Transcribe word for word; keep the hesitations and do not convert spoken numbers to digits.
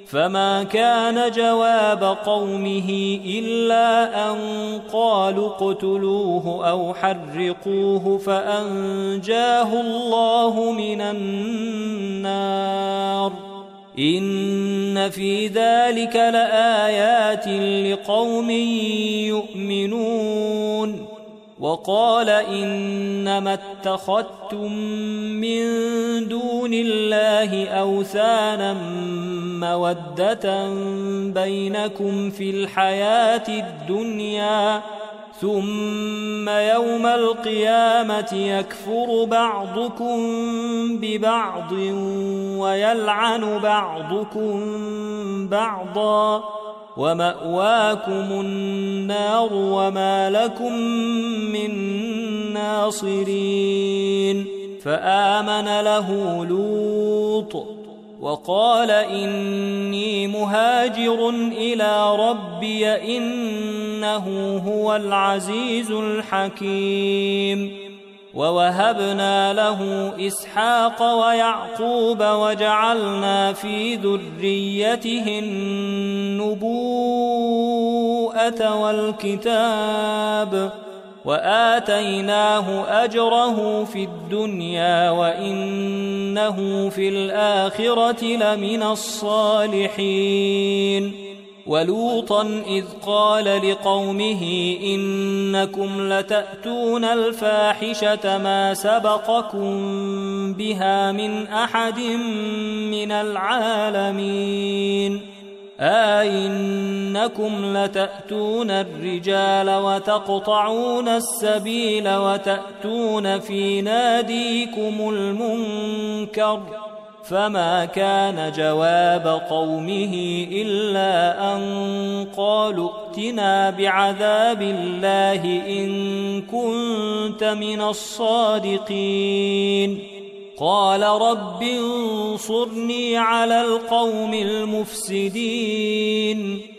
فما كان جواب قومه إلا أن قالوا اقتلوه أو حرقوه فأنجاه الله من النار إن في ذلك لآيات لقوم يؤمنون. وقال إنما اتخذتم من دون الله أوثانا مودة بينكم في الحياة الدنيا ثم يوم القيامة يكفر بعضكم ببعض ويلعن بعضكم بعضا ومأواكم النار وما لكم من ناصرين. فآمن له لوط وقال إني مهاجر إلى ربي إنه هو العزيز الحكيم. ووهبنا له إسحاق ويعقوب وجعلنا في ذريته النبوءة والكتاب وآتيناه أجره في الدنيا وإنه في الآخرة لمن الصالحين. ولوطا إذ قال لقومه إنكم لتأتون الفاحشة ما سبقكم بها من أحد من العالمين أئنكم لتأتون الرجال وتقطعون السبيل وتأتون في ناديكم المنكر. فما كان جواب قومه إلا أن قالوا ائتنا بعذاب الله إن كنت من الصادقين. قال رب انصرني على القوم المفسدين.